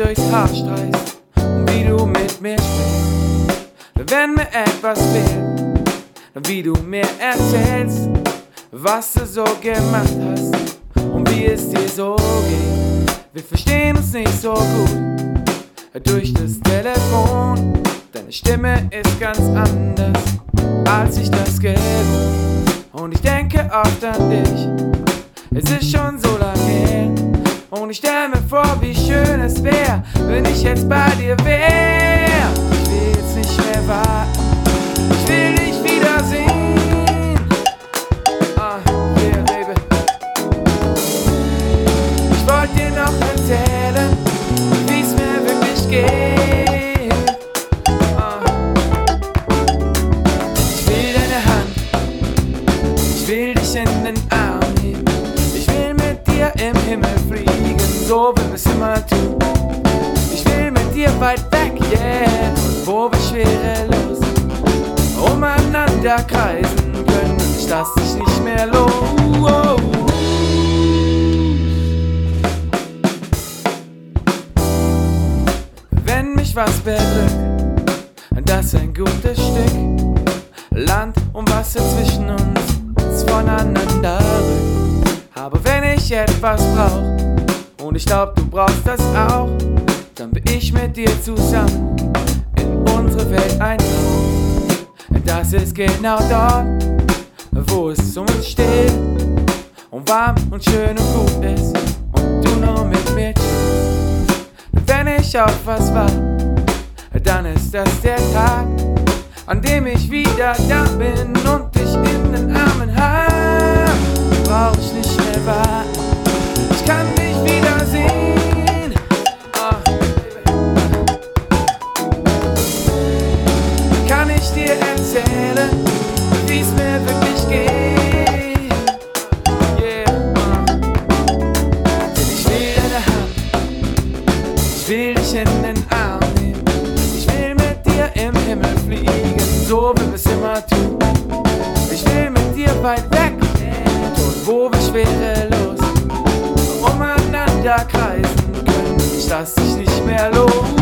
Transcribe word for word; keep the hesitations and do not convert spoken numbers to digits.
durchs Haar streichst und wie du mit mir sprichst. Wenn mir etwas fehlt, wie du mir erzählst, was du so gemacht hast und wie es dir so geht. Wir verstehen uns nicht so gut durch das Telefon. Deine Stimme ist ganz anders, als ich das gewohnt. Und ich denke oft an dich, es ist schon so lange her. Und ich stell mir vor, wie schön es wär, wenn ich jetzt bei dir wär. Ich will jetzt nicht mehr warten, ich will dich wiedersehen. Ah, yeah, baby. Ich wollte dir noch erzählen, wie's mir wirklich geht. Ah. Ich will deine Hand, ich will dich in den Arm nehmen. Ich will mit dir im Himmel fliegen, so wie wir's immer tun. Ich will mit dir weit weg, yeah, wo wir schwerelos umeinander kreisen können. Ich lass dich nicht mehr los. Wenn mich was bedrückt, das ist ein gutes Stück Land und Wasser zwischen uns voneinander rückt. Aber wenn ich etwas brauch, und ich glaub du brauchst das auch, dann bin ich mit dir zusammen in unsere Welt eintauchen. Das ist genau dort, wo es um uns steht und warm und schön und gut ist und du nur mit mir chillst. Wenn ich auf was warte, dann ist das der Tag, an dem ich wieder da bin und dich in den Armen hab. Brauch ich nicht mehr warten, ich kann dich wiedersehen. Ah, kann ich dir erzählen, wie's mir wirklich geht. Yeah, ah. Denn ich will deine Hand, ich will dich in den Arm nehmen. Ich will mit dir im Himmel fliegen, so wie wir's immer tun. Ich will mit dir weit weg, dort wo wir schwerelos umeinander kreisen können. Ich lass dich nicht mehr los.